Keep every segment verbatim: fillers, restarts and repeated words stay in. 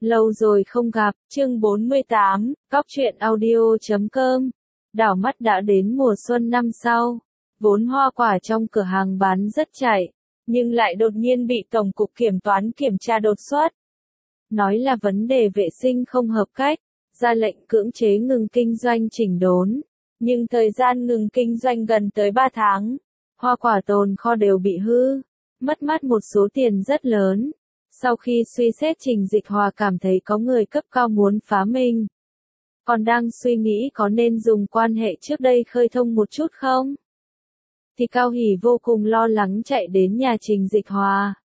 Lâu rồi không gặp, chương bốn mươi tám, Cóc truyện audio chấm com. Đảo mắt đã đến mùa xuân năm sau, vốn hoa quả trong cửa hàng bán rất chạy, nhưng lại đột nhiên bị Tổng cục Kiểm toán kiểm tra đột xuất. Nói là vấn đề vệ sinh không hợp cách, ra lệnh cưỡng chế ngừng kinh doanh chỉnh đốn. Nhưng thời gian ngừng kinh doanh gần tới ba tháng, hoa quả tồn kho đều bị hư, mất mát một số tiền rất lớn. Sau khi suy xét Trình Dịch Hòa cảm thấy có người cấp cao muốn phá mình. Còn đang suy nghĩ có nên dùng quan hệ trước đây khơi thông một chút không? Thì Cao Hỷ vô cùng lo lắng chạy đến nhà Trình Dịch Hòa.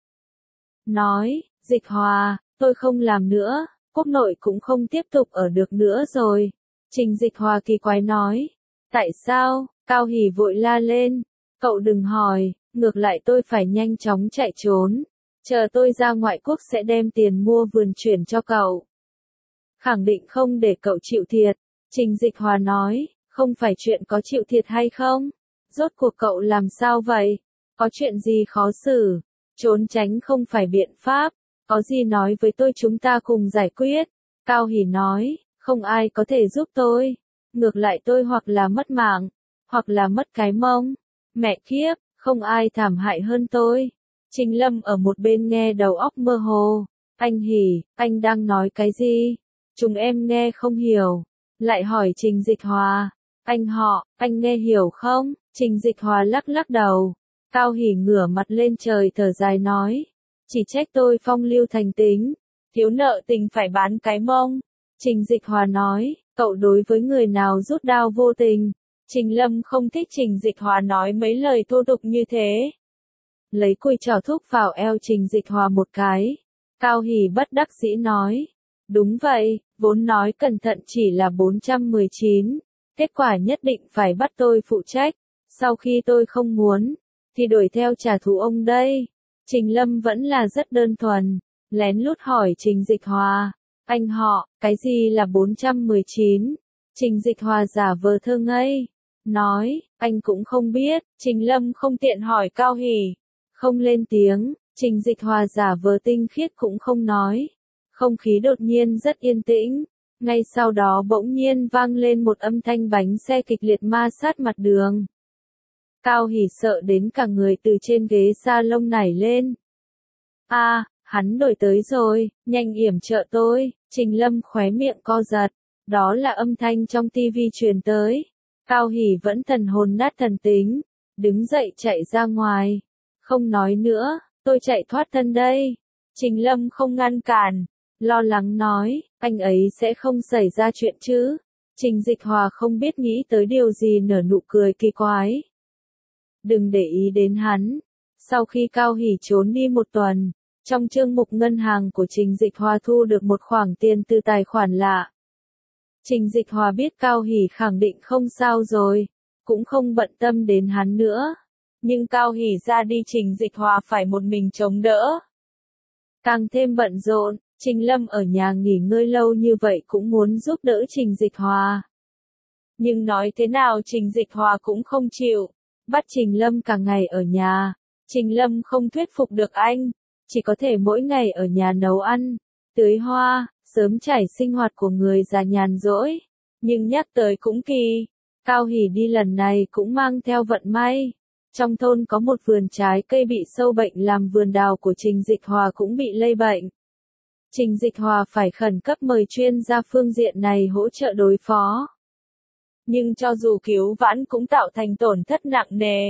Nói, Dịch Hòa, tôi không làm nữa, quốc nội cũng không tiếp tục ở được nữa rồi. Trình Dịch Hòa kỳ quái nói. Tại sao? Cao Hỷ vội la lên. Cậu đừng hỏi, ngược lại tôi phải nhanh chóng chạy trốn. Chờ tôi ra ngoại quốc sẽ đem tiền mua vườn chuyển cho cậu. Khẳng định không để cậu chịu thiệt. Trình Dịch Hòa nói, không phải chuyện có chịu thiệt hay không? Rốt cuộc cậu làm sao vậy? Có chuyện gì khó xử? Trốn tránh không phải biện pháp. Có gì nói với tôi chúng ta cùng giải quyết. Cao Hỷ nói, không ai có thể giúp tôi. Ngược lại tôi hoặc là mất mạng, hoặc là mất cái mông. Mẹ kiếp, không ai thảm hại hơn tôi. Trình Lâm ở một bên nghe đầu óc mơ hồ. Anh Hỷ, anh đang nói cái gì? Chúng em nghe không hiểu. Lại hỏi Trình Dịch Hòa. Anh họ, anh nghe hiểu không? Trình Dịch Hòa lắc lắc đầu. Cao Hỷ ngửa mặt lên trời thở dài nói. Chỉ trách tôi phong lưu thành tính. Thiếu nợ tình phải bán cái mông. Trình Dịch Hòa nói. Cậu đối với người nào rút đao vô tình. Trình Lâm không thích Trình Dịch Hòa nói mấy lời thô tục như thế. Lấy cùi chỏ thúc vào eo Trình Dịch Hòa một cái. Cao Hỷ bất đắc dĩ nói. Đúng vậy, vốn nói cẩn thận chỉ là bốn trăm mười chín. Kết quả nhất định phải bắt tôi phụ trách. Sau khi tôi không muốn, thì đuổi theo trả thù ông đây. Trình Lâm vẫn là rất đơn thuần. Lén lút hỏi Trình Dịch Hòa. Anh họ, cái gì là bốn trăm mười chín? Trình Dịch Hòa giả vờ thơ ngây. Nói, anh cũng không biết. Trình Lâm không tiện hỏi Cao Hỷ. Không lên tiếng, Trình Dịch Hòa giả vờ tinh khiết cũng không nói. Không khí đột nhiên rất yên tĩnh. Ngay sau đó bỗng nhiên vang lên một âm thanh bánh xe kịch liệt ma sát mặt đường. Cao Hỷ sợ đến cả người từ trên ghế salon nảy lên. A, à, hắn đổi tới rồi, nhanh yểm trợ tôi. Trình Lâm khóe miệng co giật. Đó là âm thanh trong tivi truyền tới. Cao Hỷ vẫn thần hồn nát thần tính. Đứng dậy chạy ra ngoài. Không nói nữa, tôi chạy thoát thân đây. Trình Lâm không ngăn cản. Lo lắng nói, anh ấy sẽ không xảy ra chuyện chứ. Trình Dịch Hòa không biết nghĩ tới điều gì nở nụ cười kỳ quái. Đừng để ý đến hắn. Sau khi Cao Hỷ trốn đi một tuần, trong chương mục ngân hàng của Trình Dịch Hòa thu được một khoản tiền từ tài khoản lạ. Trình Dịch Hòa biết Cao Hỷ khẳng định không sao rồi, cũng không bận tâm đến hắn nữa. Nhưng Cao Hỷ ra đi Trình Dịch Hòa phải một mình chống đỡ. Càng thêm bận rộn, Trình Lâm ở nhà nghỉ ngơi lâu như vậy cũng muốn giúp đỡ Trình Dịch Hòa. Nhưng nói thế nào Trình Dịch Hòa cũng không chịu, bắt Trình Lâm cả ngày ở nhà. Trình Lâm không thuyết phục được anh, chỉ có thể mỗi ngày ở nhà nấu ăn, tưới hoa, sớm trải sinh hoạt của người già nhàn rỗi. Nhưng nhắc tới cũng kỳ, Cao Hỷ đi lần này cũng mang theo vận may. Trong thôn có một vườn trái cây bị sâu bệnh làm vườn đào của Trình Dịch Hòa cũng bị lây bệnh. Trình Dịch Hòa phải khẩn cấp mời chuyên gia phương diện này hỗ trợ đối phó. Nhưng cho dù cứu vãn cũng tạo thành tổn thất nặng nề.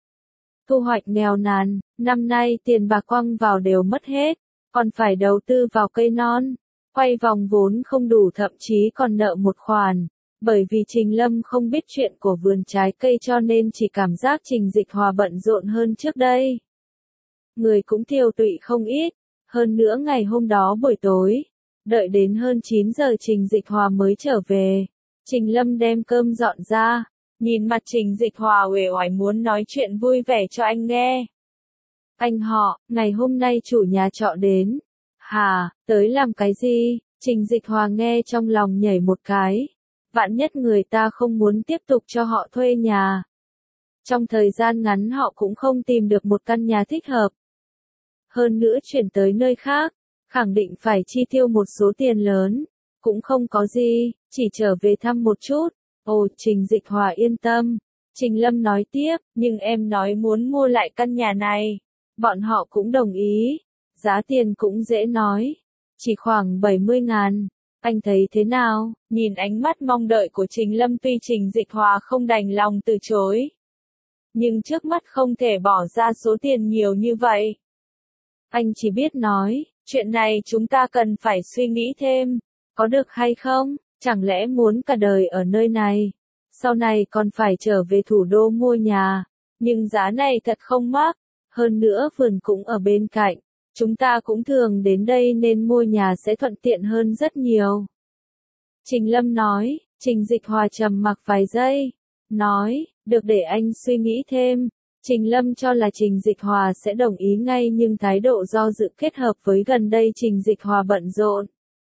Thu hoạch nghèo nàn, năm nay tiền bạc quăng vào đều mất hết, còn phải đầu tư vào cây non. Quay vòng vốn không đủ thậm chí còn nợ một khoản. Bởi vì Trình Lâm không biết chuyện của vườn trái cây cho nên chỉ cảm giác Trình Dịch Hòa bận rộn hơn trước đây. Người cũng tiêu tụy không ít. Hơn nữa ngày hôm đó buổi tối, đợi đến hơn chín giờ Trình Dịch Hòa mới trở về. Trình Lâm đem cơm dọn ra, nhìn mặt Trình Dịch Hòa uể oải muốn nói chuyện vui vẻ cho anh nghe. Anh họ, ngày hôm nay chủ nhà trọ đến. Hà, tới làm cái gì? Trình Dịch Hòa nghe trong lòng nhảy một cái. Vạn nhất người ta không muốn tiếp tục cho họ thuê nhà. Trong thời gian ngắn họ cũng không tìm được một căn nhà thích hợp. Hơn nữa chuyển tới nơi khác, khẳng định phải chi tiêu một số tiền lớn. Cũng không có gì, chỉ trở về thăm một chút. Ồ, Trình Dịch Hòa yên tâm. Trình Lâm nói tiếp, nhưng em nói muốn mua lại căn nhà này. Bọn họ cũng đồng ý. Giá tiền cũng dễ nói. Chỉ khoảng bảy mươi ngàn. Anh thấy thế nào? Nhìn ánh mắt mong đợi của Trình Lâm, tuy Trình Dịch Hòa không đành lòng từ chối. Nhưng trước mắt không thể bỏ ra số tiền nhiều như vậy. Anh chỉ biết nói, chuyện này chúng ta cần phải suy nghĩ thêm. Có được hay không? Chẳng lẽ muốn cả đời ở nơi này? Sau này còn phải trở về thủ đô mua nhà. Nhưng giá này thật không mắc. Hơn nữa vườn cũng ở bên cạnh. Chúng ta cũng thường đến đây nên mua nhà sẽ thuận tiện hơn rất nhiều. Trình Lâm nói. Trình Dịch Hòa trầm mặc vài giây. Nói, được, để anh suy nghĩ thêm. Trình Lâm cho là Trình Dịch Hòa sẽ đồng ý ngay, nhưng thái độ do dự kết hợp với gần đây Trình Dịch Hòa bận rộn.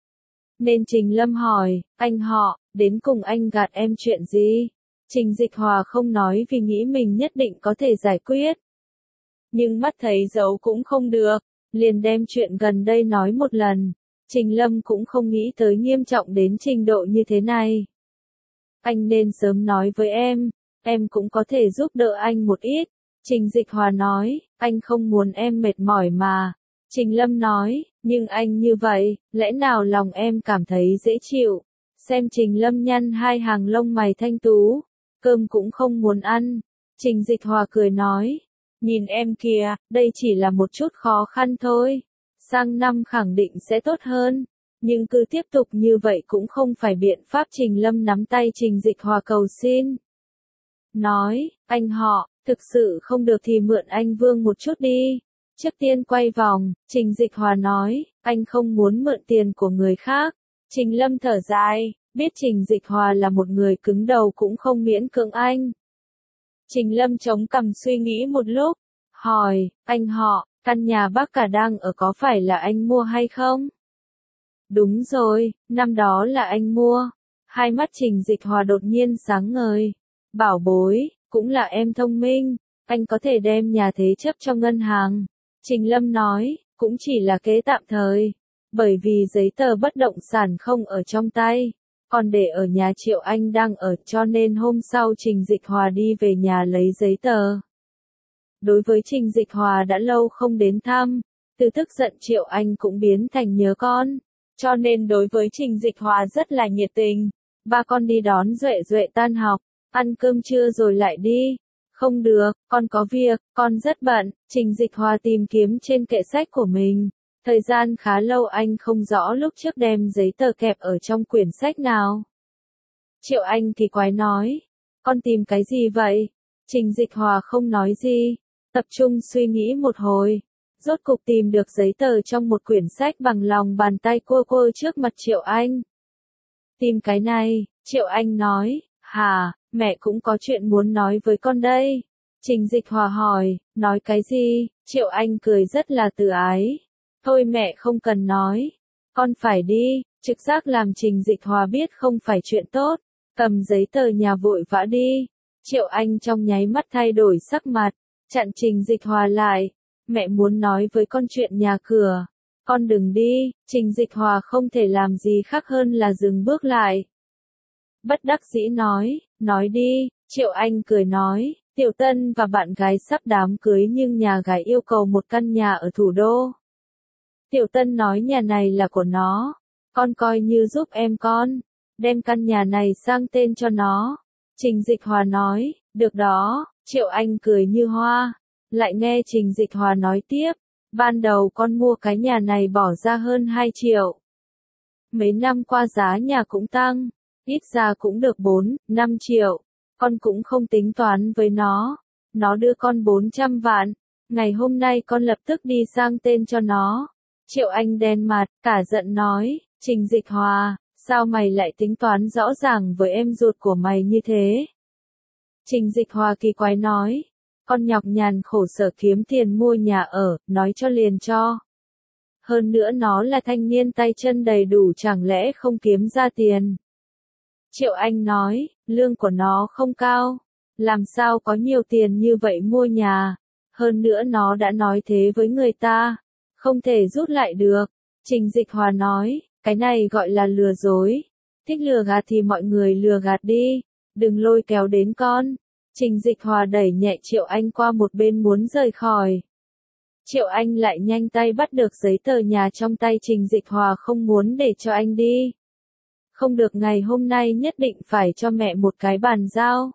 Nên Trình Lâm hỏi, anh họ, đến cùng anh gạt em chuyện gì? Trình Dịch Hòa không nói vì nghĩ mình nhất định có thể giải quyết. Nhưng mắt thấy giấu cũng không được, liền đem chuyện gần đây nói một lần. Trình Lâm cũng không nghĩ tới nghiêm trọng đến trình độ như thế này. Anh nên sớm nói với em, em cũng có thể giúp đỡ anh một ít. Trình Dịch Hòa nói, anh không muốn em mệt mỏi mà. Trình Lâm nói, nhưng anh như vậy, lẽ nào lòng em cảm thấy dễ chịu? Xem Trình Lâm nhăn hai hàng lông mày thanh tú, cơm cũng không muốn ăn. Trình Dịch Hòa cười nói, nhìn em kìa, đây chỉ là một chút khó khăn thôi. Sang năm khẳng định sẽ tốt hơn. Nhưng cứ tiếp tục như vậy cũng không phải biện pháp. Trình Lâm nắm tay Trình Dịch Hòa cầu xin. Nói, anh họ, thực sự không được thì mượn anh Vương một chút đi. Trước tiên quay vòng, Trình Dịch Hòa nói, anh không muốn mượn tiền của người khác. Trình Lâm thở dài, biết Trình Dịch Hòa là một người cứng đầu cũng không miễn cưỡng anh. Trình Lâm chống cằm suy nghĩ một lúc, hỏi, anh họ, căn nhà bác cả đang ở có phải là anh mua hay không? Đúng rồi, năm đó là anh mua. Hai mắt Trình Dịch Hòa đột nhiên sáng ngời. Bảo bối, cũng là em thông minh, anh có thể đem nhà thế chấp cho ngân hàng. Trình Lâm nói, cũng chỉ là kế tạm thời, bởi vì giấy tờ bất động sản không ở trong tay, còn để ở nhà Triệu Anh đang ở, cho nên hôm sau Trình Dịch Hòa đi về nhà lấy giấy tờ. Đối với Trình Dịch Hòa đã lâu không đến thăm, từ tức giận Triệu Anh cũng biến thành nhớ con, cho nên đối với Trình Dịch Hòa rất là nhiệt tình. Ba con đi đón Duệ Duệ tan học, ăn cơm trưa rồi lại đi. Không được, con có việc, con rất bận. Trình Dịch Hòa tìm kiếm trên kệ sách của mình. Thời gian khá lâu anh không rõ lúc trước đem giấy tờ kẹp ở trong quyển sách nào. Triệu Anh kỳ quái nói, con tìm cái gì vậy? Trình Dịch Hòa không nói gì, tập trung suy nghĩ một hồi. Rốt cục tìm được giấy tờ trong một quyển sách, bằng lòng bàn tay cua cua trước mặt Triệu Anh. Tìm cái này, Triệu Anh nói, hả, mẹ cũng có chuyện muốn nói với con đây. Trình Dịch Hòa hỏi, nói cái gì? Triệu Anh cười rất là từ ái. Thôi mẹ không cần nói, con phải đi. Trực giác làm Trình Dịch Hòa biết không phải chuyện tốt, cầm giấy tờ nhà vội vã đi. Triệu Anh trong nháy mắt thay đổi sắc mặt, chặn Trình Dịch Hòa lại. Mẹ muốn nói với con chuyện nhà cửa, con đừng đi. Trình Dịch Hòa không thể làm gì khác hơn là dừng bước lại. Bất đắc dĩ nói, nói đi. Triệu Anh cười nói, Tiểu Tân và bạn gái sắp đám cưới nhưng nhà gái yêu cầu một căn nhà ở thủ đô. Tiểu Tân nói nhà này là của nó, con coi như giúp em con, đem căn nhà này sang tên cho nó. Trình Dịch Hòa nói, được đó. Triệu Anh cười như hoa, lại nghe Trình Dịch Hòa nói tiếp, ban đầu con mua cái nhà này bỏ ra hơn hai triệu. Mấy năm qua giá nhà cũng tăng, ít ra cũng được bốn, năm triệu. Con cũng không tính toán với nó. Nó đưa con bốn trăm vạn. Ngày hôm nay con lập tức đi sang tên cho nó. Triệu Anh đen mặt, cả giận nói, Trình Dịch Hòa, sao mày lại tính toán rõ ràng với em ruột của mày như thế? Trình Dịch Hòa kỳ quái nói, con nhọc nhằn khổ sở kiếm tiền mua nhà ở, nói cho liền cho. Hơn nữa nó là thanh niên tay chân đầy đủ, chẳng lẽ không kiếm ra tiền? Triệu Anh nói, lương của nó không cao, làm sao có nhiều tiền như vậy mua nhà, hơn nữa nó đã nói thế với người ta, không thể rút lại được. Trình Dịch Hòa nói, cái này gọi là lừa dối. Thích lừa gạt thì mọi người lừa gạt đi, đừng lôi kéo đến con. Trình Dịch Hòa đẩy nhẹ Triệu Anh qua một bên muốn rời khỏi. Triệu Anh lại nhanh tay bắt được giấy tờ nhà trong tay Trình Dịch Hòa, không muốn để cho anh đi. Không được, ngày hôm nay nhất định phải cho mẹ một cái bàn giao.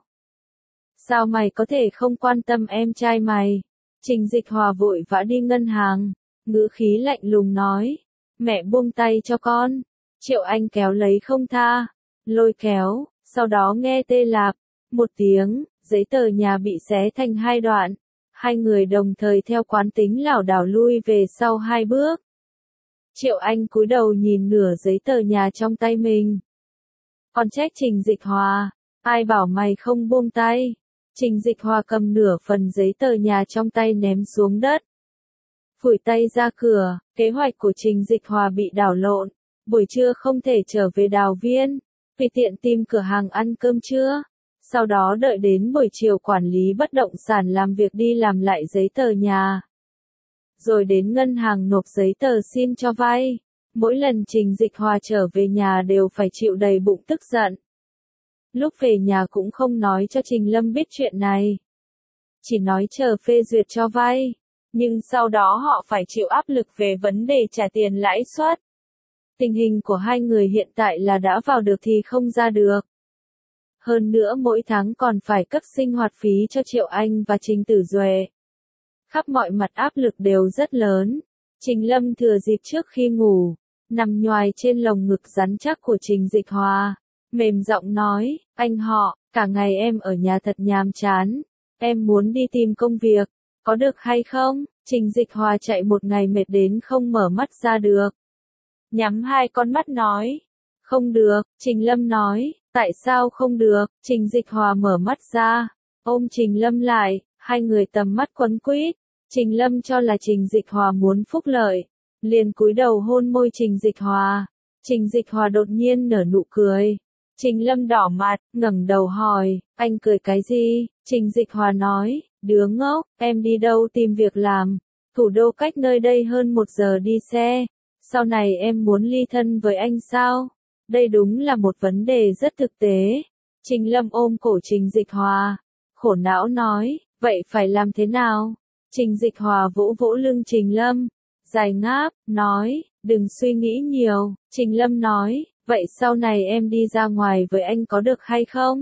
Sao mày có thể không quan tâm em trai mày? Trình Dịch Hòa vội vã đi ngân hàng, ngữ khí lạnh lùng nói, mẹ buông tay cho con. Triệu Anh kéo lấy không tha, lôi kéo, sau đó nghe tê lạp, một tiếng, giấy tờ nhà bị xé thành hai đoạn. Hai người đồng thời theo quán tính lảo đảo lui về sau hai bước. Triệu Anh cúi đầu nhìn nửa giấy tờ nhà trong tay mình. Còn trách Trình Dịch Hòa, ai bảo mày không buông tay. Trình Dịch Hòa cầm nửa phần giấy tờ nhà trong tay ném xuống đất. Phủi tay ra cửa, kế hoạch của Trình Dịch Hòa bị đảo lộn. Buổi trưa không thể trở về Đào Viên, vì tiện tìm cửa hàng ăn cơm trưa. Sau đó đợi đến buổi chiều quản lý bất động sản làm việc đi làm lại giấy tờ nhà. Rồi đến ngân hàng nộp giấy tờ xin cho vay. Mỗi lần Trình Dịch Hòa trở về nhà đều phải chịu đầy bụng tức giận. Lúc về nhà cũng không nói cho Trình Lâm biết chuyện này. Chỉ nói chờ phê duyệt cho vay. Nhưng sau đó họ phải chịu áp lực về vấn đề trả tiền lãi suất. Tình hình của hai người hiện tại là đã vào được thì không ra được. Hơn nữa mỗi tháng còn phải cấp sinh hoạt phí cho Triệu Anh và Trình Tử Duệ. Khắp mọi mặt áp lực đều rất lớn. Trình Lâm thừa dịp trước khi ngủ, nằm nhoài trên lồng ngực rắn chắc của Trình Dịch Hòa, mềm giọng nói, anh họ, cả ngày em ở nhà thật nhàm chán, em muốn đi tìm công việc, có được hay không? Trình Dịch Hòa chạy một ngày mệt đến không mở mắt ra được. Nhắm hai con mắt nói, không được. Trình Lâm nói, tại sao không được? Trình Dịch Hòa mở mắt ra, ôm Trình Lâm lại, hai người tầm mắt quấn quýt. Trình Lâm cho là Trình Dịch Hòa muốn phúc lợi, liền cúi đầu hôn môi Trình Dịch Hòa. Trình Dịch Hòa đột nhiên nở nụ cười. Trình Lâm đỏ mặt, ngẩng đầu hỏi, anh cười cái gì? Trình Dịch Hòa nói, đứa ngốc, em đi đâu tìm việc làm? Thủ đô cách nơi đây hơn một giờ đi xe. Sau này em muốn ly thân với anh sao? Đây đúng là một vấn đề rất thực tế. Trình Lâm ôm cổ Trình Dịch Hòa, khổ não nói, vậy phải làm thế nào? Trình Dịch Hòa vỗ vỗ lưng Trình Lâm, dài ngáp, nói, đừng suy nghĩ nhiều. Trình Lâm nói, vậy sau này em đi ra ngoài với anh có được hay không?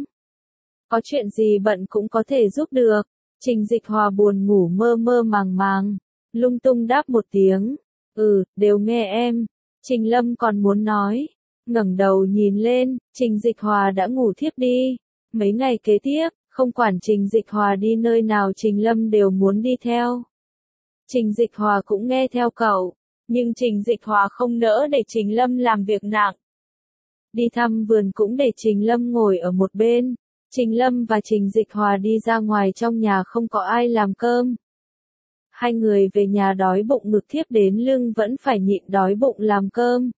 Có chuyện gì bận cũng có thể giúp được. Trình Dịch Hòa buồn ngủ mơ mơ màng màng, lung tung đáp một tiếng, ừ, đều nghe em. Trình Lâm còn muốn nói, ngẩng đầu nhìn lên, Trình Dịch Hòa đã ngủ thiếp đi. Mấy ngày kế tiếp, không quản Trình Dịch Hòa đi nơi nào Trình Lâm đều muốn đi theo. Trình Dịch Hòa cũng nghe theo cậu, nhưng Trình Dịch Hòa không nỡ để Trình Lâm làm việc nặng. Đi thăm vườn cũng để Trình Lâm ngồi ở một bên. Trình Lâm và Trình Dịch Hòa đi ra ngoài, trong nhà không có ai làm cơm. Hai người về nhà đói bụng, ngực thiếp đến lưng vẫn phải nhịn đói bụng làm cơm.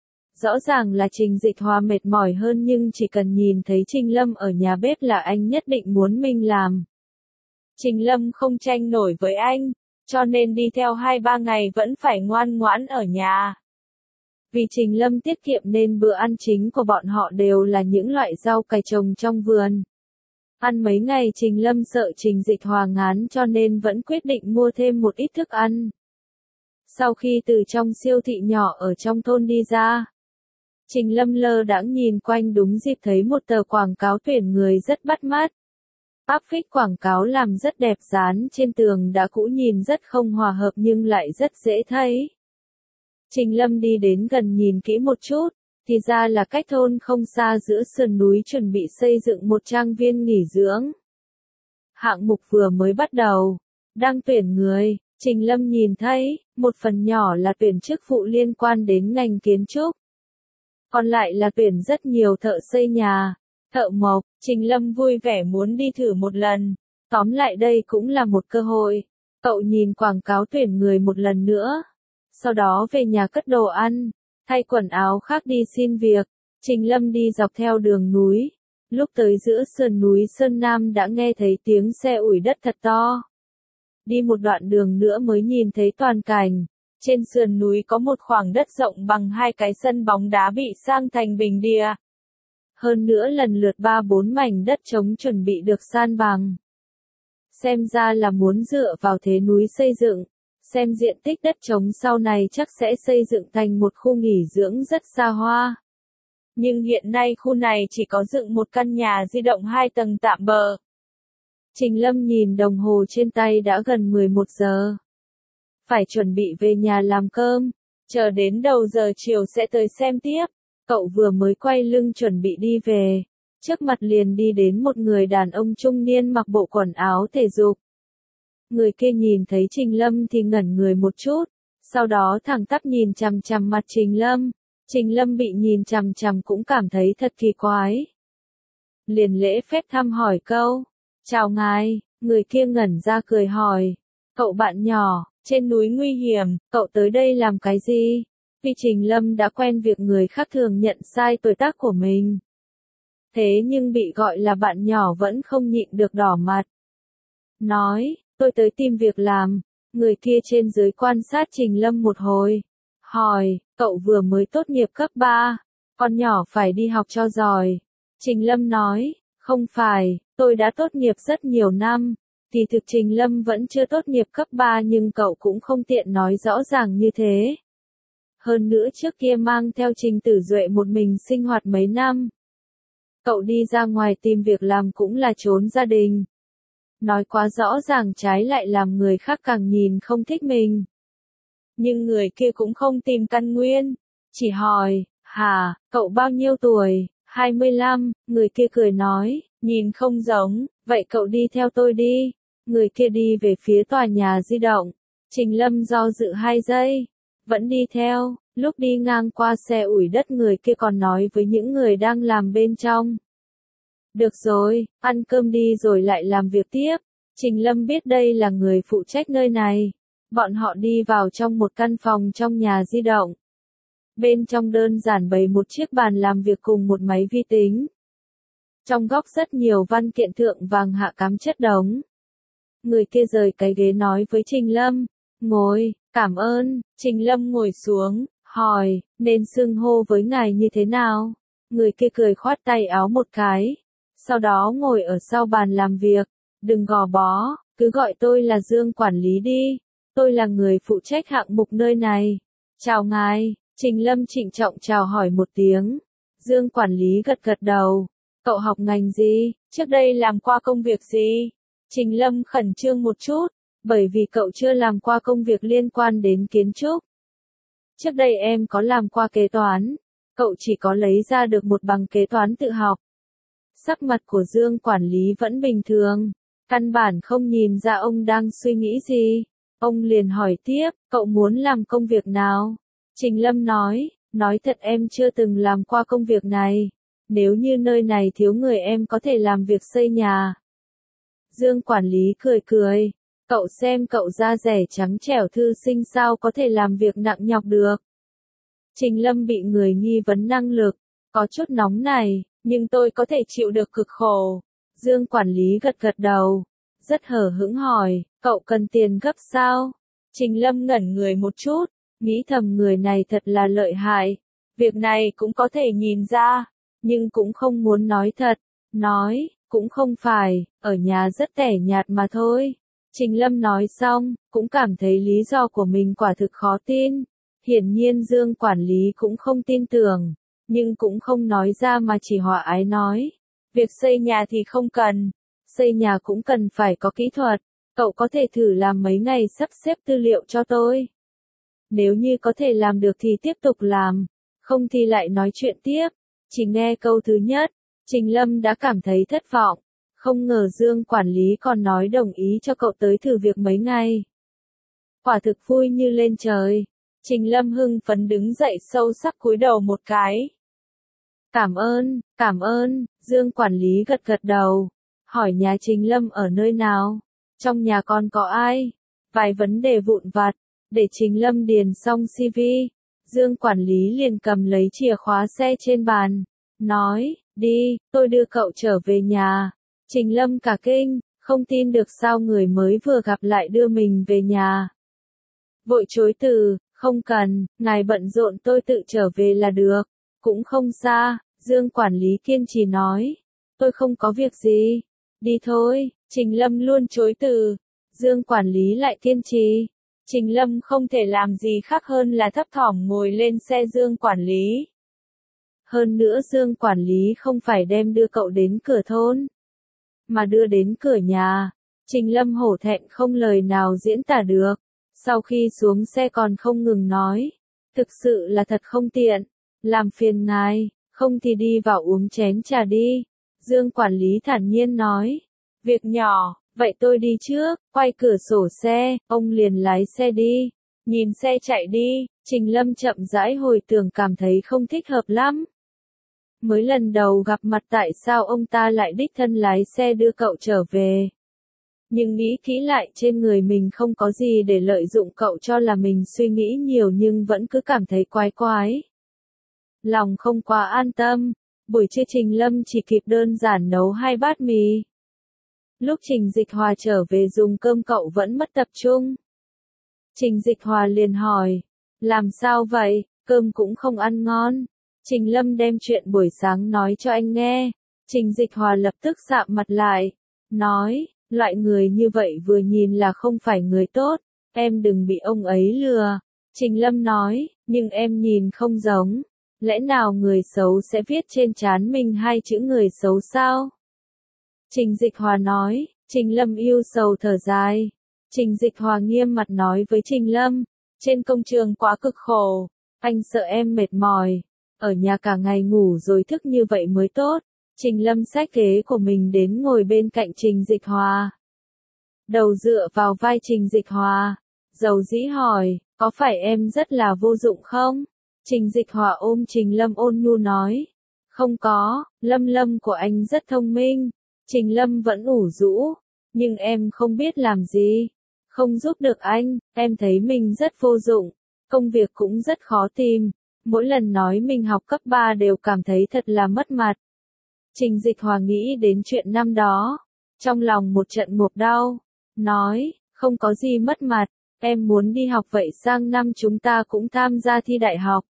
Rõ ràng là Trình Dịch Hòa mệt mỏi hơn, nhưng chỉ cần nhìn thấy Trình Lâm ở nhà bếp là anh nhất định muốn mình làm. Trình Lâm không tranh nổi với anh, cho nên đi theo hai ba ngày vẫn phải ngoan ngoãn ở nhà. Vì Trình Lâm tiết kiệm nên bữa ăn chính của bọn họ đều là những loại rau cải trồng trong vườn. Ăn mấy ngày Trình Lâm sợ Trình Dịch Hòa ngán cho nên vẫn quyết định mua thêm một ít thức ăn. Sau khi từ trong siêu thị nhỏ ở trong thôn đi ra, Trình Lâm lơ đãng nhìn quanh, đúng dịp thấy một tờ quảng cáo tuyển người rất bắt mắt. Áp phích quảng cáo làm rất đẹp, dán trên tường đã cũ, nhìn rất không hòa hợp nhưng lại rất dễ thấy. Trình Lâm đi đến gần nhìn kỹ một chút, thì ra là cách thôn không xa giữa sườn núi chuẩn bị xây dựng một trang viên nghỉ dưỡng. Hạng mục vừa mới bắt đầu, đang tuyển người. Trình Lâm nhìn thấy, một phần nhỏ là tuyển chức vụ liên quan đến ngành kiến trúc. Còn lại là tuyển rất nhiều thợ xây nhà, thợ mộc. Trình Lâm vui vẻ muốn đi thử một lần. Tóm lại đây cũng là một cơ hội. Cậu nhìn quảng cáo tuyển người một lần nữa. Sau đó về nhà cất đồ ăn, thay quần áo khác đi xin việc. Trình Lâm đi dọc theo đường núi. Lúc tới giữa sườn núi Sơn Nam đã nghe thấy tiếng xe ủi đất thật to. Đi một đoạn đường nữa mới nhìn thấy toàn cảnh. Trên sườn núi có một khoảng đất rộng bằng hai cái sân bóng đá bị sang thành bình địa. Hơn nữa lần lượt ba bốn mảnh đất trống chuẩn bị được san bằng. Xem ra là muốn dựa vào thế núi xây dựng. Xem diện tích đất trống sau này chắc sẽ xây dựng thành một khu nghỉ dưỡng rất xa hoa. Nhưng hiện nay khu này chỉ có dựng một căn nhà di động hai tầng tạm bợ. Trình Lâm nhìn đồng hồ trên tay đã gần mười một giờ. Phải chuẩn bị về nhà làm cơm, chờ đến đầu giờ chiều sẽ tới xem tiếp. Cậu vừa mới quay lưng chuẩn bị đi về, trước mặt liền đi đến một người đàn ông trung niên mặc bộ quần áo thể dục. Người kia nhìn thấy Trình Lâm thì ngẩn người một chút, sau đó thẳng tắp nhìn chằm chằm mặt Trình Lâm. Trình Lâm bị nhìn chằm chằm cũng cảm thấy thật kỳ quái. Liền lễ phép thăm hỏi câu, chào ngài, người kia ngẩn ra cười hỏi, cậu bạn nhỏ, trên núi nguy hiểm, cậu tới đây làm cái gì? Vì Trình Lâm đã quen việc người khác thường nhận sai tuổi tác của mình. Thế nhưng bị gọi là bạn nhỏ vẫn không nhịn được đỏ mặt. Nói, tôi tới tìm việc làm. Người kia trên dưới quan sát Trình Lâm một hồi. Hỏi, cậu vừa mới tốt nghiệp cấp ba, con nhỏ phải đi học cho giỏi. Trình Lâm nói, không phải, tôi đã tốt nghiệp rất nhiều năm. Thì thực Trình Lâm vẫn chưa tốt nghiệp cấp ba nhưng cậu cũng không tiện nói rõ ràng như thế. Hơn nữa trước kia mang theo Trình Tử Duệ một mình sinh hoạt mấy năm. Cậu đi ra ngoài tìm việc làm cũng là trốn gia đình. Nói quá rõ ràng trái lại làm người khác càng nhìn không thích mình. Nhưng người kia cũng không tìm căn nguyên. Chỉ hỏi, hả, cậu bao nhiêu tuổi? hai mươi lăm, người kia cười nói, nhìn không giống, vậy cậu đi theo tôi đi. Người kia đi về phía tòa nhà di động. Trình Lâm do dự hai giây. Vẫn đi theo, lúc đi ngang qua xe ủi đất người kia còn nói với những người đang làm bên trong. Được rồi, ăn cơm đi rồi lại làm việc tiếp. Trình Lâm biết đây là người phụ trách nơi này. Bọn họ đi vào trong một căn phòng trong nhà di động. Bên trong đơn giản bày một chiếc bàn làm việc cùng một máy vi tính. Trong góc rất nhiều văn kiện thượng vàng hạ cắm chất đống. Người kia rời cái ghế nói với Trình Lâm, ngồi, cảm ơn. Trình Lâm ngồi xuống, hỏi, nên xưng hô với ngài như thế nào? Người kia cười khoát tay áo một cái. Sau đó ngồi ở sau bàn làm việc, đừng gò bó, cứ gọi tôi là Dương quản lý đi. Tôi là người phụ trách hạng mục nơi này. Chào ngài. Trình Lâm trịnh trọng chào hỏi một tiếng. Dương quản lý gật gật đầu. Cậu học ngành gì? Trước đây làm qua công việc gì? Trình Lâm khẩn trương một chút, bởi vì cậu chưa làm qua công việc liên quan đến kiến trúc. Trước đây em có làm qua kế toán. Cậu chỉ có lấy ra được một bằng kế toán tự học. Sắc mặt của Dương quản lý vẫn bình thường. Căn bản không nhìn ra ông đang suy nghĩ gì. Ông liền hỏi tiếp, cậu muốn làm công việc nào? Trình Lâm nói, nói thật em chưa từng làm qua công việc này. Nếu như nơi này thiếu người em có thể làm việc xây nhà. Dương quản lý cười cười, cậu xem cậu da rẻ trắng trẻo thư sinh sao có thể làm việc nặng nhọc được. Trình Lâm bị người nghi vấn năng lực, có chút nóng này, nhưng tôi có thể chịu được cực khổ. Dương quản lý gật gật đầu, rất hờ hững hỏi, cậu cần tiền gấp sao? Trình Lâm ngẩn người một chút, nghĩ thầm người này thật là lợi hại. Việc này cũng có thể nhìn ra, nhưng cũng không muốn nói thật. Nói, cũng không phải, ở nhà rất tẻ nhạt mà thôi. Trình Lâm nói xong, cũng cảm thấy lý do của mình quả thực khó tin. Hiển nhiên Dương quản lý cũng không tin tưởng, nhưng cũng không nói ra mà chỉ hòa ái nói. Việc xây nhà thì không cần, xây nhà cũng cần phải có kỹ thuật. Cậu có thể thử làm mấy ngày sắp xếp tư liệu cho tôi. Nếu như có thể làm được thì tiếp tục làm, không thì lại nói chuyện tiếp. Chỉ nghe câu thứ nhất, Trình Lâm đã cảm thấy thất vọng. Không ngờ Dương quản lý còn nói đồng ý cho cậu tới thử việc mấy ngày. Quả thực vui như lên trời. Trình Lâm hưng phấn đứng dậy sâu sắc cúi đầu một cái. Cảm ơn, cảm ơn, Dương quản lý gật gật đầu. Hỏi nhà Trình Lâm ở nơi nào? Trong nhà con có ai? Vài vấn đề vụn vặt, để Trình Lâm điền xong xê vê. Dương quản lý liền cầm lấy chìa khóa xe trên bàn. Nói, đi, tôi đưa cậu trở về nhà. Trình Lâm cả kinh, không tin được sao người mới vừa gặp lại đưa mình về nhà. Vội chối từ, Không cần, ngài bận rộn tôi tự trở về là được. Cũng không xa, Dương quản lý kiên trì nói. Tôi không có việc gì. Đi thôi, Trình Lâm luôn chối từ. Dương quản lý lại kiên trì. Trình Lâm không thể làm gì khác hơn là thấp thỏm ngồi lên xe Dương quản lý. Hơn nữa Dương quản lý không phải đem đưa cậu đến cửa thôn, mà đưa đến cửa nhà. Trình Lâm hổ thẹn không lời nào diễn tả được. Sau khi xuống xe còn không ngừng nói. Thực sự là thật không tiện. Làm phiền ngài, không thì đi vào uống chén trà đi. Dương quản lý thản nhiên nói. Việc nhỏ, vậy tôi đi trước, quay cửa sổ xe, ông liền lái xe đi. Nhìn xe chạy đi, Trình Lâm chậm rãi hồi tưởng cảm thấy không thích hợp lắm. Mới lần đầu gặp mặt tại sao ông ta lại đích thân lái xe đưa cậu trở về. Nhưng nghĩ kỹ lại trên người mình không có gì để lợi dụng cậu cho là mình suy nghĩ nhiều nhưng vẫn cứ cảm thấy quái quái. Lòng không quá an tâm, buổi trưa Trình Lâm chỉ kịp đơn giản nấu hai bát mì. Lúc Trình Dịch Hòa trở về dùng cơm cậu vẫn mất tập trung. Trình Dịch Hòa liền hỏi, làm sao vậy, cơm cũng không ăn ngon. Trình Lâm đem chuyện buổi sáng nói cho anh nghe. Trình Dịch Hòa lập tức sạm mặt lại, nói, loại người như vậy vừa nhìn là không phải người tốt, em đừng bị ông ấy lừa. Trình Lâm nói, nhưng em nhìn không giống, lẽ nào người xấu sẽ viết trên trán mình hai chữ người xấu sao? Trình Dịch Hòa nói, Trình Lâm yêu sầu thở dài. Trình Dịch Hòa nghiêm mặt nói với Trình Lâm, trên công trường quá cực khổ, anh sợ em mệt mỏi, ở nhà cả ngày ngủ rồi thức như vậy mới tốt. Trình Lâm xách ghế của mình đến ngồi bên cạnh Trình Dịch Hòa. Đầu dựa vào vai Trình Dịch Hòa, dầu dĩ hỏi, có phải em rất là vô dụng không? Trình Dịch Hòa ôm Trình Lâm ôn nhu nói, không có, Lâm Lâm của anh rất thông minh. Trình Lâm vẫn ủ rũ, nhưng em không biết làm gì, không giúp được anh, em thấy mình rất vô dụng, công việc cũng rất khó tìm, mỗi lần nói mình học cấp ba đều cảm thấy thật là mất mặt. Trình Dịch Hòa nghĩ đến chuyện năm đó, trong lòng một trận ngộp đau, nói, không có gì mất mặt, em muốn đi học vậy sang năm chúng ta cũng tham gia thi đại học.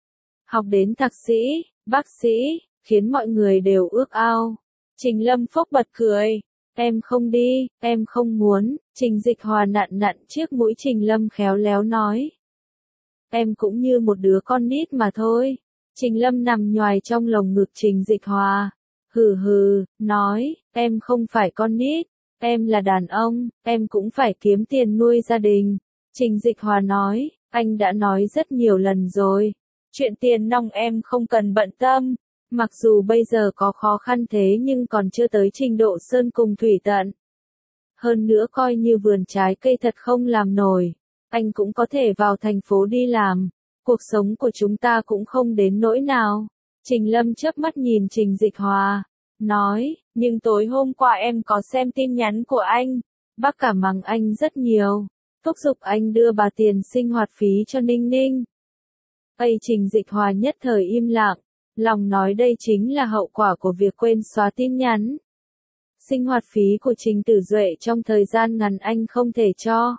Học đến thạc sĩ, bác sĩ, khiến mọi người đều ước ao. Trình Lâm phốc bật cười, em không đi, em không muốn. Trình Dịch Hòa nặn nặn chiếc mũi Trình Lâm khéo léo nói. Em cũng như một đứa con nít mà thôi. Trình Lâm nằm nhoài trong lồng ngực Trình Dịch Hòa. Hừ hừ, nói, em không phải con nít, em là đàn ông, em cũng phải kiếm tiền nuôi gia đình. Trình Dịch Hòa nói, anh đã nói rất nhiều lần rồi, chuyện tiền nong em không cần bận tâm, mặc dù bây giờ có khó khăn thế nhưng còn chưa tới trình độ sơn cùng thủy tận. Hơn nữa coi như vườn trái cây thật không làm nổi, anh cũng có thể vào thành phố đi làm, cuộc sống của chúng ta cũng không đến nỗi nào. Trình Lâm chớp mắt nhìn Trình Dịch Hòa, nói, nhưng tối hôm qua em có xem tin nhắn của anh, bác cả mắng anh rất nhiều, thúc giục anh đưa bà tiền sinh hoạt phí cho Ninh Ninh. Ây Trình Dịch Hòa nhất thời im lặng, lòng nói đây chính là hậu quả của việc quên xóa tin nhắn. Sinh hoạt phí của Trình Tử Duệ trong thời gian ngắn anh không thể cho.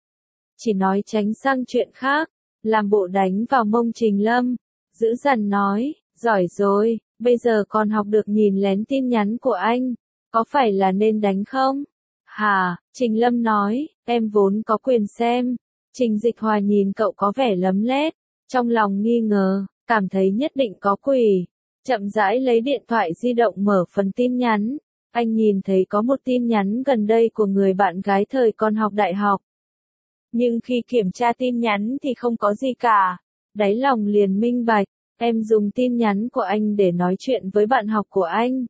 Chỉ nói tránh sang chuyện khác, làm bộ đánh vào mông Trình Lâm, dữ dằn nói, giỏi rồi, bây giờ còn học được nhìn lén tin nhắn của anh, có phải là nên đánh không? Hà, Trình Lâm nói, em vốn có quyền xem. Trình Dịch Hòa nhìn cậu có vẻ lấm lét, trong lòng nghi ngờ, cảm thấy nhất định có quỷ. Chậm rãi lấy điện thoại di động mở phần tin nhắn, anh nhìn thấy có một tin nhắn gần đây của người bạn gái thời còn học đại học. Nhưng khi kiểm tra tin nhắn thì không có gì cả, đáy lòng liền minh bạch, em dùng tin nhắn của anh để nói chuyện với bạn học của anh.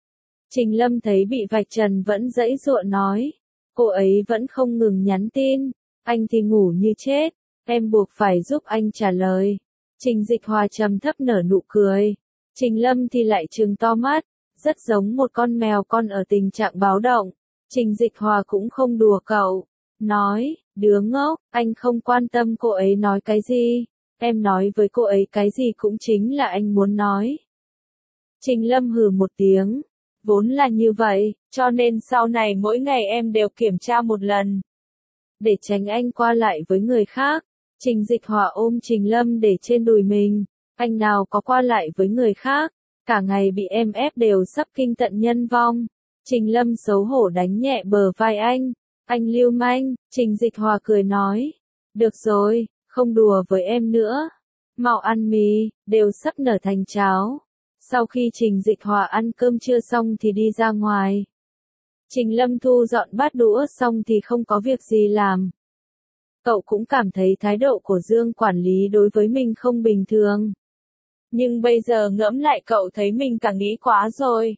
Trình Lâm thấy bị vạch trần vẫn giãy giụa nói, cô ấy vẫn không ngừng nhắn tin, anh thì ngủ như chết, em buộc phải giúp anh trả lời. Trình Dịch Hòa trầm thấp nở nụ cười, Trình Lâm thì lại trừng to mắt, rất giống một con mèo con ở tình trạng báo động. Trình Dịch Hòa cũng không đùa cậu, nói, đứa ngốc, anh không quan tâm cô ấy nói cái gì, em nói với cô ấy cái gì cũng chính là anh muốn nói. Trình Lâm hừ một tiếng, vốn là như vậy, cho nên sau này mỗi ngày em đều kiểm tra một lần, để tránh anh qua lại với người khác. Trình Dịch Hòa ôm Trình Lâm để trên đùi mình, anh nào có qua lại với người khác, cả ngày bị em ép đều sắp kinh tận nhân vong. Trình Lâm xấu hổ đánh nhẹ bờ vai anh, anh lưu manh. Trình Dịch Hòa cười nói, được rồi, không đùa với em nữa, mau ăn mì, đều sắp nở thành cháo. Sau khi Trình Dịch Hòa ăn cơm trưa xong thì đi ra ngoài. Trình Lâm thu dọn bát đũa xong thì không có việc gì làm. Cậu cũng cảm thấy thái độ của Dương quản lý đối với mình không bình thường. Nhưng bây giờ ngẫm lại cậu thấy mình càng nghĩ quá rồi.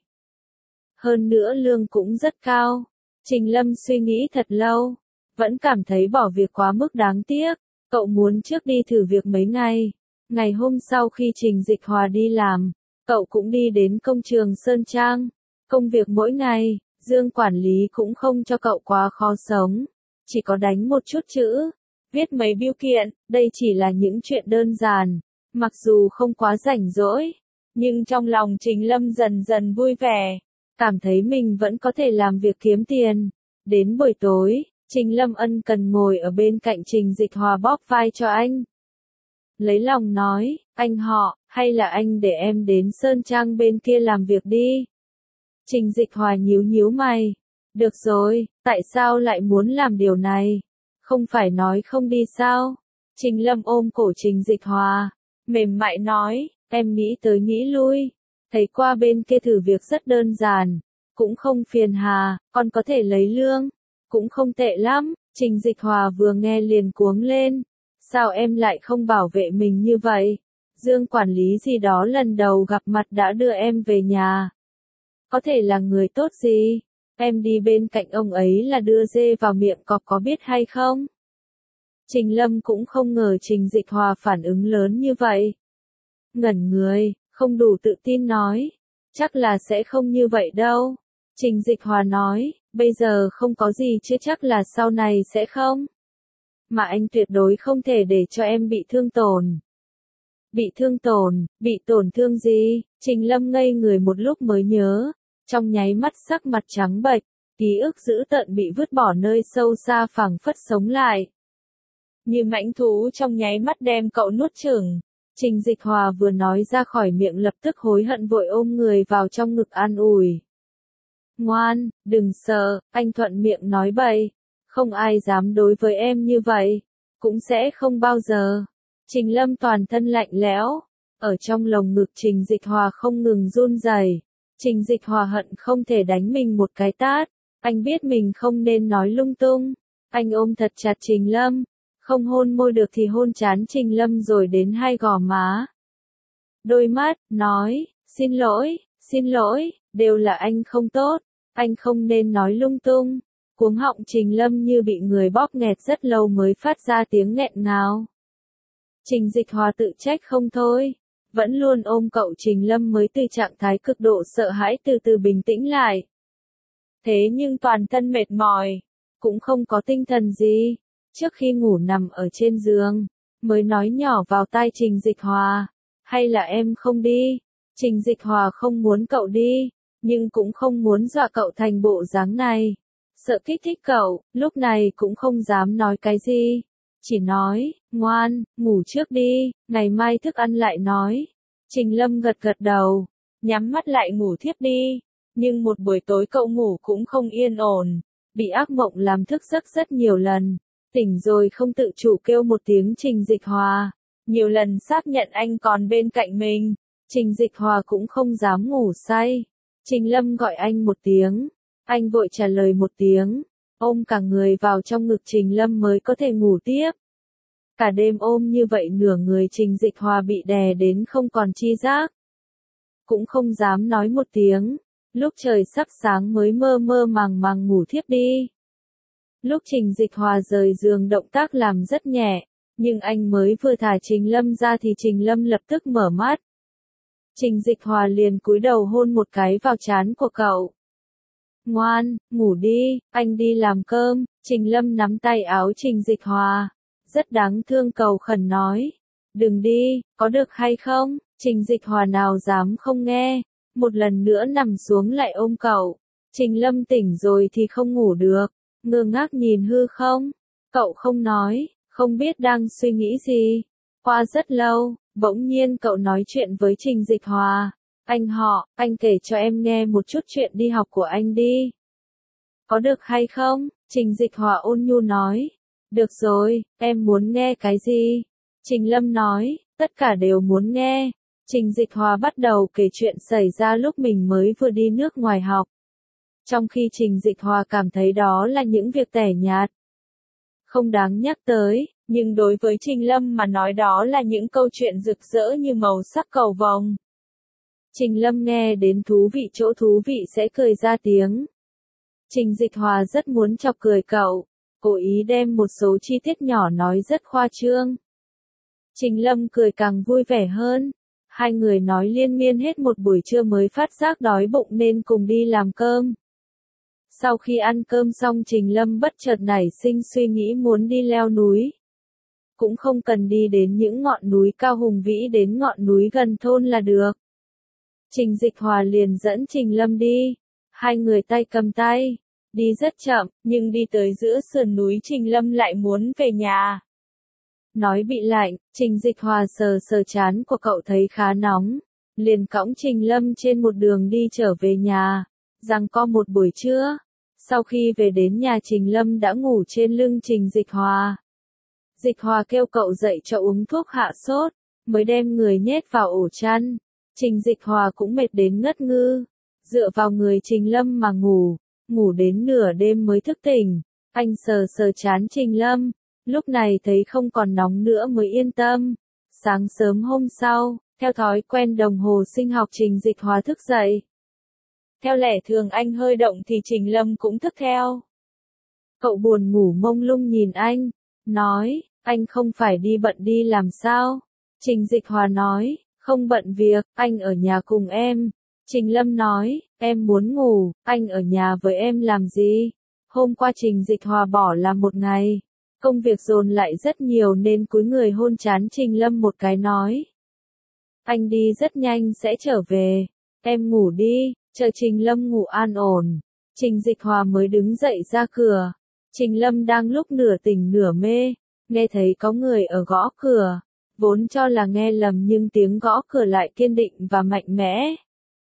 Hơn nữa lương cũng rất cao. Trình Lâm suy nghĩ thật lâu, vẫn cảm thấy bỏ việc quá mức đáng tiếc. Cậu muốn trước đi thử việc mấy ngày. Ngày hôm sau khi Trình Dịch Hòa đi làm, cậu cũng đi đến công trường Sơn Trang. Công việc mỗi ngày, Dương quản lý cũng không cho cậu quá khó sống. Chỉ có đánh một chút chữ, viết mấy bưu kiện, đây chỉ là những chuyện đơn giản. Mặc dù không quá rảnh rỗi, nhưng trong lòng Trình Lâm dần dần vui vẻ, cảm thấy mình vẫn có thể làm việc kiếm tiền. Đến buổi tối, Trình Lâm ân cần ngồi ở bên cạnh Trình Dịch Hòa bóp vai cho anh. Lấy lòng nói, anh họ, hay là anh để em đến Sơn Trang bên kia làm việc đi. Trình Dịch Hòa nhíu nhíu mày. Được rồi, tại sao lại muốn làm điều này? Không phải nói không đi sao? Trình Lâm ôm cổ Trình Dịch Hòa, mềm mại nói, em nghĩ tới nghĩ lui. Thấy qua bên kia thử việc rất đơn giản, cũng không phiền hà, còn có thể lấy lương, cũng không tệ lắm. Trình Dịch Hòa vừa nghe liền cuống lên. Sao em lại không bảo vệ mình như vậy? Dương quản lý gì đó lần đầu gặp mặt đã đưa em về nhà. Có thể là người tốt gì? Em đi bên cạnh ông ấy là đưa dê vào miệng cọp có biết hay không? Trình Lâm cũng không ngờ Trình Dịch Hòa phản ứng lớn như vậy. Ngẩn người, không đủ tự tin nói. Chắc là sẽ không như vậy đâu. Trình Dịch Hòa nói, bây giờ không có gì chứ chắc là sau này sẽ không. Mà anh tuyệt đối không thể để cho em bị thương tổn. Bị thương tổn, bị tổn thương gì? Trình Lâm ngây người một lúc mới nhớ. Trong nháy mắt sắc mặt trắng bệch, ký ức dữ tợn bị vứt bỏ nơi sâu xa phảng phất sống lại. Như mãnh thú trong nháy mắt đem cậu nuốt chửng. Trình Dịch Hòa vừa nói ra khỏi miệng lập tức hối hận vội ôm người vào trong ngực an ủi. Ngoan, đừng sợ, anh thuận miệng nói bậy. Không ai dám đối với em như vậy. Cũng sẽ không bao giờ. Trình Lâm toàn thân lạnh lẽo. Ở trong lồng ngực Trình Dịch Hòa không ngừng run rẩy. Trình Dịch Hòa hận không thể đánh mình một cái tát. Anh biết mình không nên nói lung tung. Anh ôm thật chặt Trình Lâm. Không hôn môi được thì hôn trán Trình Lâm rồi đến hai gò má. Đôi mắt, nói, xin lỗi, xin lỗi, đều là anh không tốt. Anh không nên nói lung tung. Cuống họng Trình Lâm như bị người bóp nghẹt rất lâu mới phát ra tiếng nghẹn ngào. Trình Dịch Hòa tự trách không thôi. Vẫn luôn ôm cậu Trình Lâm mới từ trạng thái cực độ sợ hãi từ từ bình tĩnh lại. Thế nhưng toàn thân mệt mỏi, cũng không có tinh thần gì. Trước khi ngủ nằm ở trên giường, mới nói nhỏ vào tai Trình Dịch Hòa. Hay là em không đi? Trình Dịch Hòa không muốn cậu đi, nhưng cũng không muốn dọa cậu thành bộ dáng này. Sợ kích thích cậu, lúc này cũng không dám nói cái gì. Chỉ nói, ngoan, ngủ trước đi, ngày mai thức ăn lại nói. Trình Lâm gật gật đầu, nhắm mắt lại ngủ thiếp đi. Nhưng một buổi tối cậu ngủ cũng không yên ổn, bị ác mộng làm thức giấc rất nhiều lần. Tỉnh rồi không tự chủ kêu một tiếng Trình Dịch Hòa. Nhiều lần xác nhận anh còn bên cạnh mình. Trình Dịch Hòa cũng không dám ngủ say. Trình Lâm gọi anh một tiếng. Anh vội trả lời một tiếng. Ôm cả người vào trong ngực Trình Lâm mới có thể ngủ tiếp. Cả đêm ôm như vậy nửa người Trình Dịch Hòa bị đè đến không còn chi giác. Cũng không dám nói một tiếng. Lúc trời sắp sáng mới mơ mơ màng màng ngủ thiếp đi. Lúc Trình Dịch Hòa rời giường động tác làm rất nhẹ, nhưng anh mới vừa thả Trình Lâm ra thì Trình Lâm lập tức mở mắt. Trình Dịch Hòa liền cúi đầu hôn một cái vào trán của cậu. Ngoan, ngủ đi, anh đi làm cơm. Trình Lâm nắm tay áo Trình Dịch Hòa, rất đáng thương cầu khẩn nói. Đừng đi, có được hay không? Trình Dịch Hòa nào dám không nghe, một lần nữa nằm xuống lại ôm cậu. Trình Lâm tỉnh rồi thì không ngủ được, ngơ ngác nhìn hư không. Cậu không nói, không biết đang suy nghĩ gì. Qua rất lâu, bỗng nhiên cậu nói chuyện với Trình Dịch Hòa. Anh họ, anh kể cho em nghe một chút chuyện đi học của anh đi. Có được hay không? Trình Dịch Hòa ôn nhu nói. Được rồi, em muốn nghe cái gì? Trình Lâm nói, tất cả đều muốn nghe. Trình Dịch Hòa bắt đầu kể chuyện xảy ra lúc mình mới vừa đi nước ngoài học. Trong khi Trình Dịch Hòa cảm thấy đó là những việc tẻ nhạt, không đáng nhắc tới, nhưng đối với Trình Lâm mà nói đó là những câu chuyện rực rỡ như màu sắc cầu vồng. Trình Lâm nghe đến thú vị chỗ thú vị sẽ cười ra tiếng. Trình Dịch Hòa rất muốn chọc cười cậu, cố ý đem một số chi tiết nhỏ nói rất khoa trương. Trình Lâm cười càng vui vẻ hơn. Hai người nói liên miên hết một buổi trưa mới phát giác đói bụng nên cùng đi làm cơm. Sau khi ăn cơm xong Trình Lâm bất chợt nảy sinh suy nghĩ muốn đi leo núi. Cũng không cần đi đến những ngọn núi cao hùng vĩ, đến ngọn núi gần thôn là được. Trình Dịch Hòa liền dẫn Trình Lâm đi. Hai người tay cầm tay. Đi rất chậm, nhưng đi tới giữa sườn núi Trình Lâm lại muốn về nhà. Nói bị lạnh, Trình Dịch Hòa sờ sờ trán của cậu thấy khá nóng. Liền cõng Trình Lâm trên một đường đi trở về nhà. Giằng co một buổi trưa. Sau khi về đến nhà Trình Lâm đã ngủ trên lưng Trình Dịch Hòa. Dịch Hòa kêu cậu dậy cho uống thuốc hạ sốt, mới đem người nhét vào ổ chăn. Trình Dịch Hòa cũng mệt đến ngất ngư. Dựa vào người Trình Lâm mà ngủ. Ngủ đến nửa đêm mới thức tỉnh. Anh sờ sờ trán Trình Lâm. Lúc này thấy không còn nóng nữa mới yên tâm. Sáng sớm hôm sau, theo thói quen đồng hồ sinh học Trình Dịch Hòa thức dậy. Theo lẽ thường anh hơi động thì Trình Lâm cũng thức theo. Cậu buồn ngủ mông lung nhìn anh, nói, anh không phải đi bận đi làm sao? Trình Dịch Hòa nói, không bận việc, anh ở nhà cùng em. Trình Lâm nói, em muốn ngủ, anh ở nhà với em làm gì? Hôm qua Trình Dịch Hòa bỏ làm một ngày. Công việc dồn lại rất nhiều nên cúi người hôn trán Trình Lâm một cái nói. Anh đi rất nhanh sẽ trở về. Em ngủ đi, chờ Trình Lâm ngủ an ổn. Trình Dịch Hòa mới đứng dậy ra cửa. Trình Lâm đang lúc nửa tỉnh nửa mê. Nghe thấy có người ở gõ cửa. Vốn cho là nghe lầm nhưng tiếng gõ cửa lại kiên định và mạnh mẽ.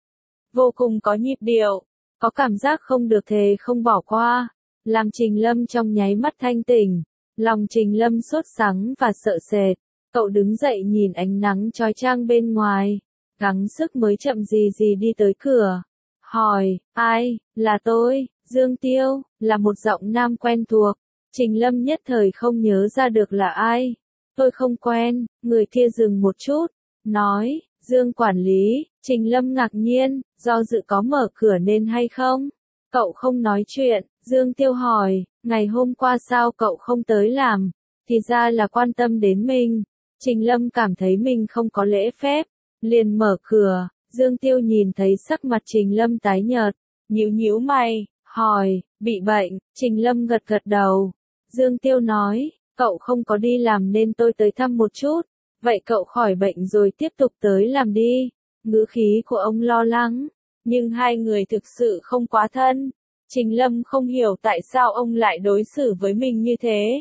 Vô cùng có nhịp điệu. Có cảm giác không được thề không bỏ qua. Làm Trình Lâm trong nháy mắt thanh tỉnh. Lòng Trình Lâm sốt sắng và sợ sệt. Cậu đứng dậy nhìn ánh nắng chói chang bên ngoài. Gắng sức mới chậm gì gì đi tới cửa. Hỏi, ai, là tôi, Dương Tiêu, là một giọng nam quen thuộc. Trình Lâm nhất thời không nhớ ra được là ai. Tôi không quen, người kia dừng một chút. Nói, Dương quản lý, Trình Lâm ngạc nhiên, do dự có mở cửa nên hay không? Cậu không nói chuyện, Dương Tiêu hỏi, ngày hôm qua sao cậu không tới làm? Thì ra là quan tâm đến mình. Trình Lâm cảm thấy mình không có lễ phép, liền mở cửa. Dương Tiêu nhìn thấy sắc mặt Trình Lâm tái nhợt, nhíu nhíu mày, hỏi, bị bệnh? Trình Lâm gật gật đầu. Dương Tiêu nói, cậu không có đi làm nên tôi tới thăm một chút. Vậy cậu khỏi bệnh rồi tiếp tục tới làm đi. Ngữ khí của ông lo lắng, nhưng hai người thực sự không quá thân. Trình Lâm không hiểu tại sao ông lại đối xử với mình như thế.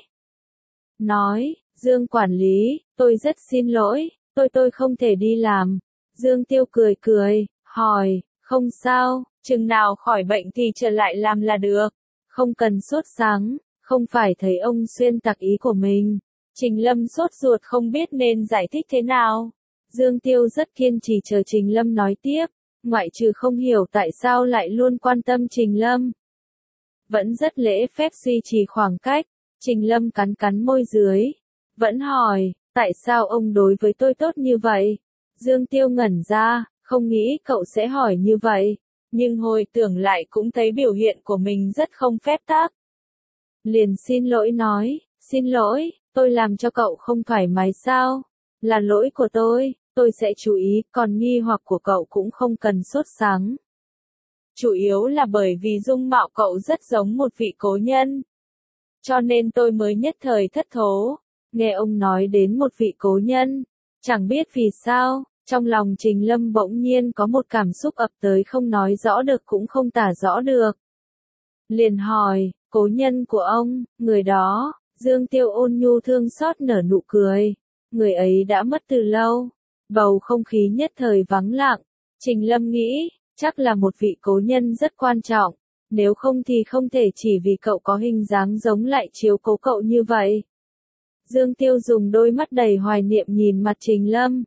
Nói, Dương quản lý, tôi rất xin lỗi, tôi tôi không thể đi làm. Dương Tiêu cười cười, hỏi, không sao, chừng nào khỏi bệnh thì trở lại làm là được. Không cần sốt sắng, không phải thấy ông xuyên tạc ý của mình. Trình Lâm sốt ruột không biết nên giải thích thế nào. Dương Tiêu rất kiên trì chờ Trình Lâm nói tiếp, ngoại trừ không hiểu tại sao lại luôn quan tâm Trình Lâm. Vẫn rất lễ phép duy trì khoảng cách. Trình Lâm cắn cắn môi dưới. Vẫn hỏi, tại sao ông đối với tôi tốt như vậy? Dương Tiêu ngẩn ra, không nghĩ cậu sẽ hỏi như vậy. Nhưng hồi tưởng lại cũng thấy biểu hiện của mình rất không phép tắc. Liền xin lỗi nói, xin lỗi, tôi làm cho cậu không thoải mái sao? Là lỗi của tôi, tôi sẽ chú ý, còn nghi hoặc của cậu cũng không cần sốt sắng. Chủ yếu là bởi vì dung mạo cậu rất giống một vị cố nhân. Cho nên tôi mới nhất thời thất thố. Nghe ông nói đến một vị cố nhân, chẳng biết vì sao, trong lòng Trình Lâm bỗng nhiên có một cảm xúc ập tới không nói rõ được cũng không tả rõ được. Liền hỏi, cố nhân của ông, người đó, Dương Tiêu ôn nhu thương xót nở nụ cười. Người ấy đã mất từ lâu. Bầu không khí nhất thời vắng lặng. Trình Lâm nghĩ, chắc là một vị cố nhân rất quan trọng. Nếu không thì không thể chỉ vì cậu có hình dáng giống lại chiếu cố cậu như vậy. Dương Tiêu dùng đôi mắt đầy hoài niệm nhìn mặt Trình Lâm.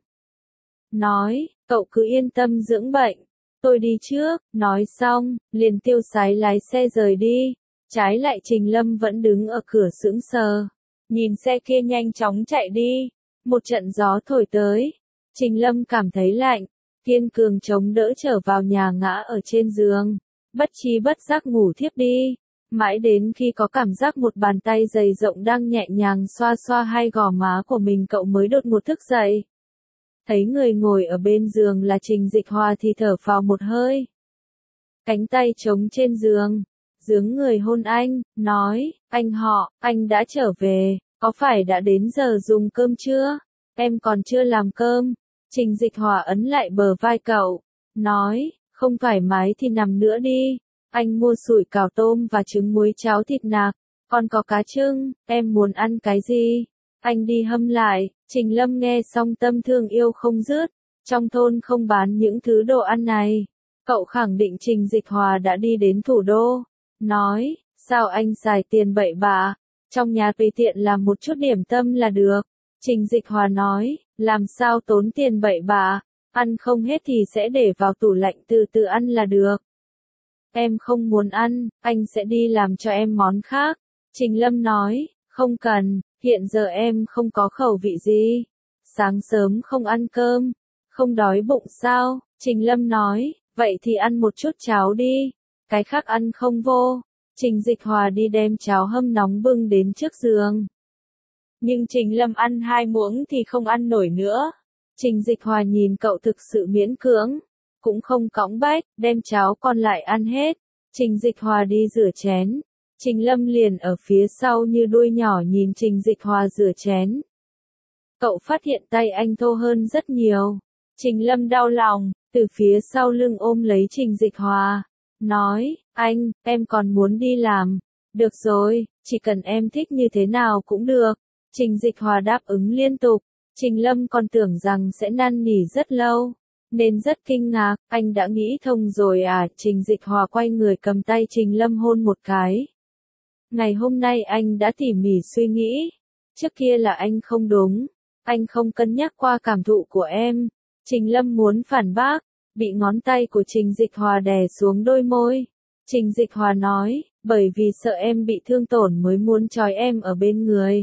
Nói, cậu cứ yên tâm dưỡng bệnh. Tôi đi trước, nói xong, liền tiêu sái lái xe rời đi. Trái lại Trình Lâm vẫn đứng ở cửa sững sờ. Nhìn xe kia nhanh chóng chạy đi. Một trận gió thổi tới. Trình Lâm cảm thấy lạnh. Kiên cường chống đỡ trở vào nhà ngã ở trên giường. Bất chi bất giác ngủ thiếp đi. Mãi đến khi có cảm giác một bàn tay dày rộng đang nhẹ nhàng xoa xoa hai gò má của mình cậu mới đột ngột thức dậy. Thấy người ngồi ở bên giường là Trình Dịch Hòa thì thở phào một hơi. Cánh tay trống trên giường, dướng người hôn anh, nói, anh họ, anh đã trở về, có phải đã đến giờ dùng cơm chưa? Em còn chưa làm cơm. Trình Dịch Hòa ấn lại bờ vai cậu, nói, không thoải mái thì nằm nữa đi. Anh mua sủi cảo tôm và trứng muối cháo thịt nạc, còn có cá trưng, em muốn ăn cái gì? Anh đi hâm lại. Trình Lâm nghe xong tâm thương yêu không dứt. Trong thôn không bán những thứ đồ ăn này. Cậu khẳng định Trình Dịch Hòa đã đi đến thủ đô. Nói, sao anh xài tiền bậy bạ? Trong nhà tùy tiện làm một chút điểm tâm là được. Trình Dịch Hòa nói, làm sao tốn tiền bậy bạ? Ăn không hết thì sẽ để vào tủ lạnh từ từ ăn là được. Em không muốn ăn, anh sẽ đi làm cho em món khác. Trình Lâm nói, không cần, hiện giờ em không có khẩu vị gì. Sáng sớm không ăn cơm, không đói bụng sao? Trình Lâm nói, vậy thì ăn một chút cháo đi, cái khác ăn không vô. Trình Dịch Hòa đi đem cháo hâm nóng bưng đến trước giường. Nhưng Trình Lâm ăn hai muỗng thì không ăn nổi nữa. Trình Dịch Hòa nhìn cậu thực sự miễn cưỡng, cũng không cõng bách, đem cháo còn lại ăn hết. Trình Dịch Hòa đi rửa chén. Trình Lâm liền ở phía sau như đuôi nhỏ nhìn Trình Dịch Hòa rửa chén. Cậu phát hiện tay anh thô hơn rất nhiều. Trình Lâm đau lòng, từ phía sau lưng ôm lấy Trình Dịch Hòa. Nói, anh, em còn muốn đi làm. Được rồi, chỉ cần em thích như thế nào cũng được. Trình Dịch Hòa đáp ứng liên tục. Trình Lâm còn tưởng rằng sẽ năn nỉ rất lâu. Nên rất kinh ngạc, anh đã nghĩ thông rồi à? Trình Dịch Hòa quay người cầm tay Trình Lâm hôn một cái. Ngày hôm nay anh đã tỉ mỉ suy nghĩ. Trước kia là anh không đúng. Anh không cân nhắc qua cảm thụ của em. Trình Lâm muốn phản bác, bị ngón tay của Trình Dịch Hòa đè xuống đôi môi. Trình Dịch Hòa nói, bởi vì sợ em bị thương tổn mới muốn trói em ở bên người.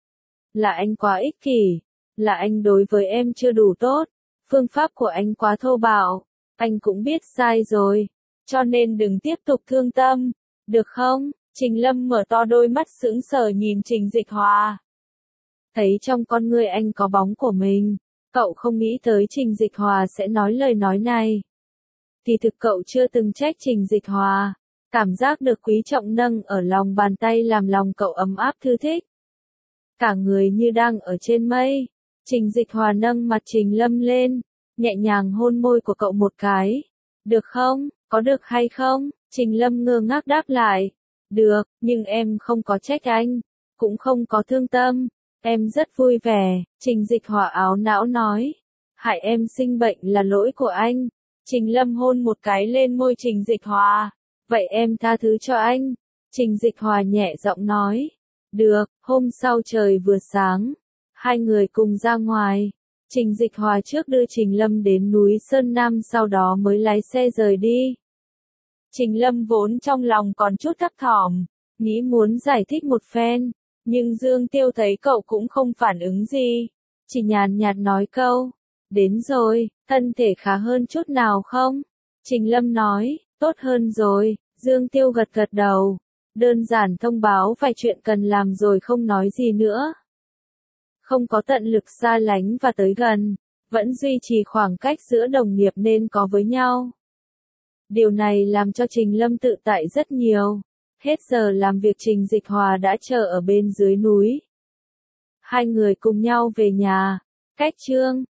Là anh quá ích kỷ. Là anh đối với em chưa đủ tốt. Phương pháp của anh quá thô bạo. Anh cũng biết sai rồi. Cho nên đừng tiếp tục thương tâm. Được không? Trình Lâm mở to đôi mắt sững sờ nhìn Trình Dịch Hòa. Thấy trong con người anh có bóng của mình. Cậu không nghĩ tới Trình Dịch Hòa sẽ nói lời nói này. Thì thực cậu chưa từng trách Trình Dịch Hòa. Cảm giác được quý trọng nâng ở lòng bàn tay làm lòng cậu ấm áp thư thích. Cả người như đang ở trên mây. Trình Dịch Hòa nâng mặt Trình Lâm lên, nhẹ nhàng hôn môi của cậu một cái. Được không? Có được hay không? Trình Lâm ngơ ngác đáp lại. Được, nhưng em không có trách anh, cũng không có thương tâm. Em rất vui vẻ. Trình Dịch Hòa áo não nói. Hại em sinh bệnh là lỗi của anh. Trình Lâm hôn một cái lên môi Trình Dịch Hòa. Vậy em tha thứ cho anh. Trình Dịch Hòa nhẹ giọng nói. Được, hôm sau trời vừa sáng. Hai người cùng ra ngoài. Trình Dịch Hòa trước đưa Trình Lâm đến núi Sơn Nam sau đó mới lái xe rời đi. Trình Lâm vốn trong lòng còn chút thấp thỏm, nghĩ muốn giải thích một phen, nhưng Dương Tiêu thấy cậu cũng không phản ứng gì, chỉ nhàn nhạt nói câu, đến rồi, thân thể khá hơn chút nào không? Trình Lâm nói, tốt hơn rồi. Dương Tiêu gật gật đầu, đơn giản thông báo vài chuyện cần làm rồi không nói gì nữa. Không có tận lực xa lánh và tới gần, vẫn duy trì khoảng cách giữa đồng nghiệp nên có với nhau. Điều này làm cho Trình Lâm tự tại rất nhiều. Hết giờ làm việc Trình Dịch Hòa đã chờ ở bên dưới núi. Hai người cùng nhau về nhà. Cách trương,